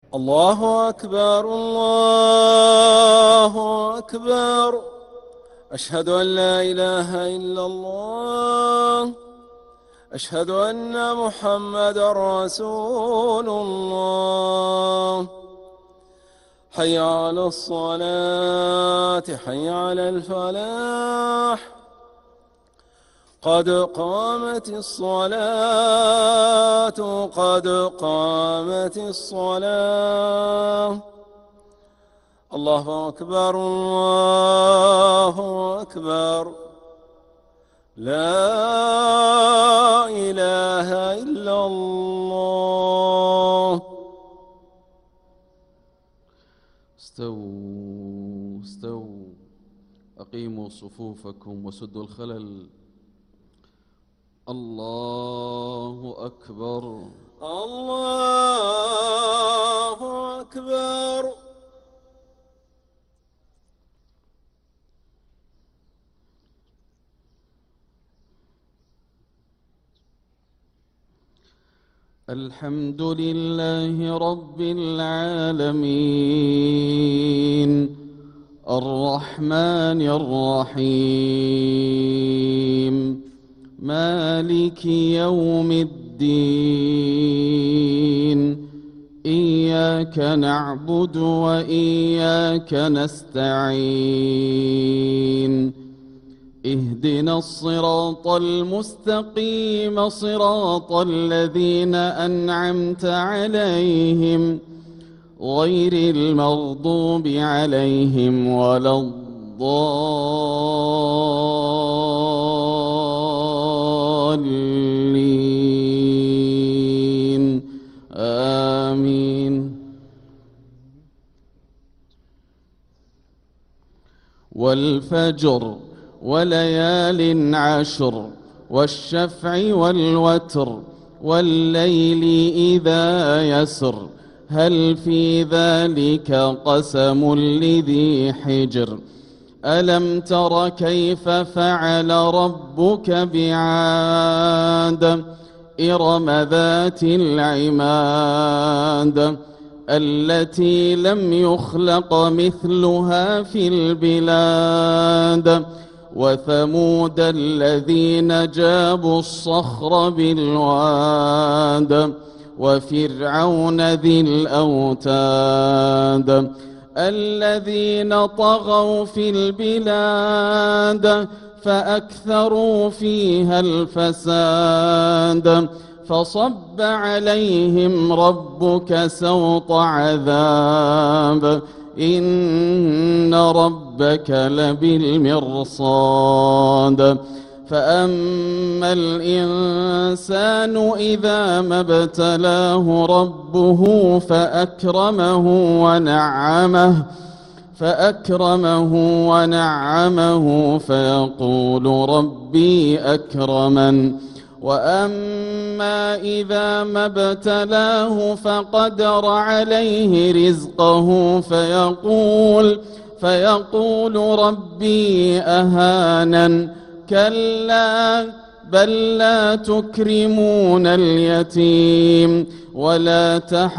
الله أكبر الله أكبر. أشهد أن لا إله إلا الله. أشهد أن محمدًا رسول الله. حي على الصلاة حي على الفلاح. قد قامت الصلاة قد قامت الصلاة. الله أكبر الله أكبر. لا إله إلا الله. استووا استووا، أقيموا صفوفكم وسدوا الخلل. الله أكبر الله أكبر. الحمد لله رب العالمين الرحمن الرحيم مالك يوم الدين. إياك نعبد وإياك نستعين. اهدنا الصراط المستقيم صراط الذين أنعمت عليهم غير المغضوب عليهم ولا الضالين. آمين. والفجر وليال عشر والشفع والوتر والليل إذا يسر هل في ذلك قسم لذي حجر. ألم تر كيف فعل ربك بعاد إرم ذات العماد التي لم يخلق مثلها في البلاد. وثمود الذين جابوا الصخر بالواد. وفرعون ذي الأوتاد الذين طغوا في البلاد فأكثروا فيها الفساد. فصب عليهم ربك سوط عذاب إن ربك لبالمرصاد. فأما الإنسان إذا ما ابتلاه ربه فأكرمه ونعمه فيقول ربي أكرمن. وأما إذا ما ابتلاه فقدر عليه رزقه فيقول ربي أهانن. كلا بل لا تكرمون اليتيم ولا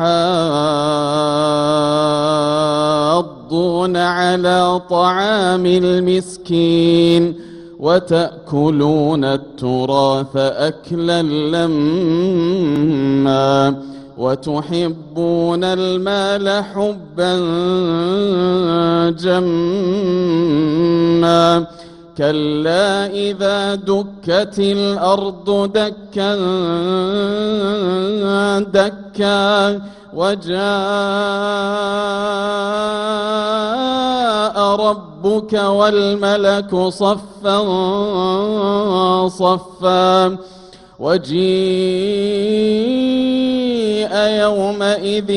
تحاضون على طعام المسكين وتأكلون التراث أكلا لما وتحبون المال حبا جما. كلا إذا دكت الأرض دكا دكا وجاء ربك والملك صفا صفا وجيء يومئذ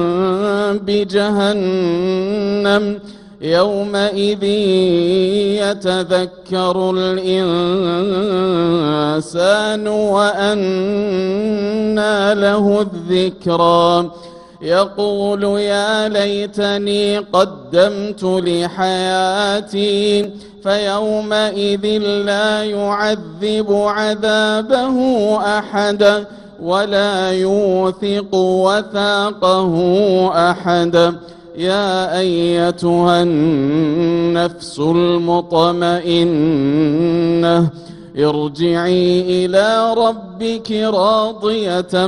بجهنم يومئذ يتذكر الإنسان وأنى له الذكرى. يقول يا ليتني قدمت لحياتي فيومئذ لا يعذب عذابه أحد ولا يوثق وثاقه أحد. يا أيتها النفس المطمئنة ارجعي إلى ربك راضية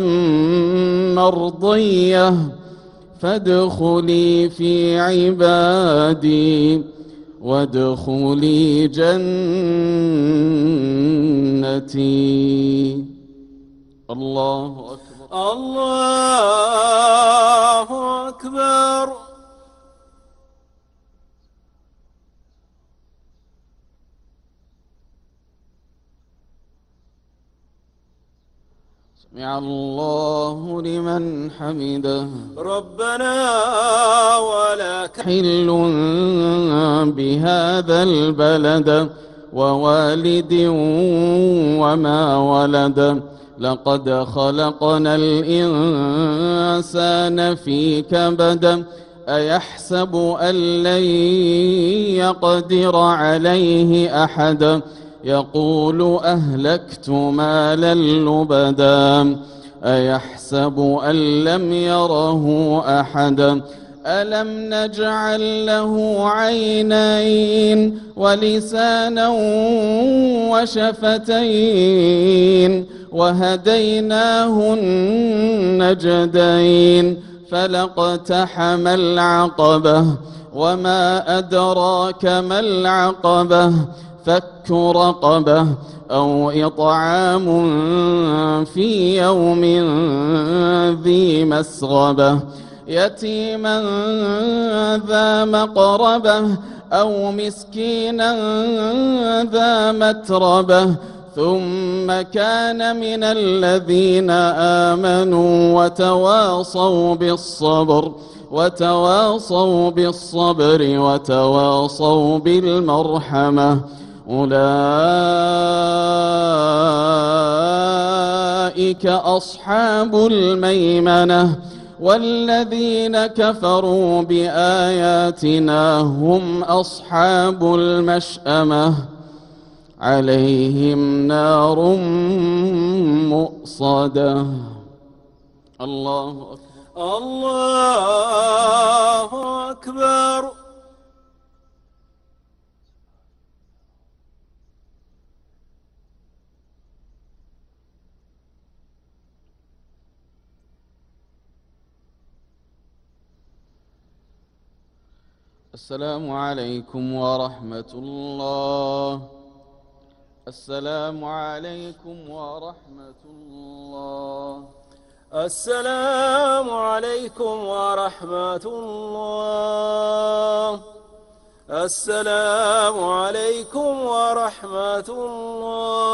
مرضية فادخلي في عبادي وادخلي جنتي. الله أكبر. الله أكبر. سمع الله لمن حمده. ربنا ولك حل بهذا البلد ووالد وما ولد لقد خلقنا الإنسان في كبد أيحسب أن لن يقدر عليه أحد يقول أهلكت مالا لبدا أيحسب أن لم يره أحد ألم نجعل له عينين ولسانا وشفتين وهديناه النجدين فلاقتحم العقبة وما أدراك ما العقبة فك رقبة أو إطعام في يوم ذي مسغبة يتيما ذا مقربة أو مسكينا ذا متربة ثم كان من الذين آمنوا وتواصوا بالصبر وتواصوا بالمرحمة أولئك أصحاب الميمنة والذين كفروا بآياتنا هم أصحاب المشأمة عليهم نار مؤصدة. الله أكبر. الله أكبر. السلام عليكم ورحمة الله. السلام عليكم ورحمة الله. السلام عليكم ورحمة الله. السلام عليكم ورحمة الله.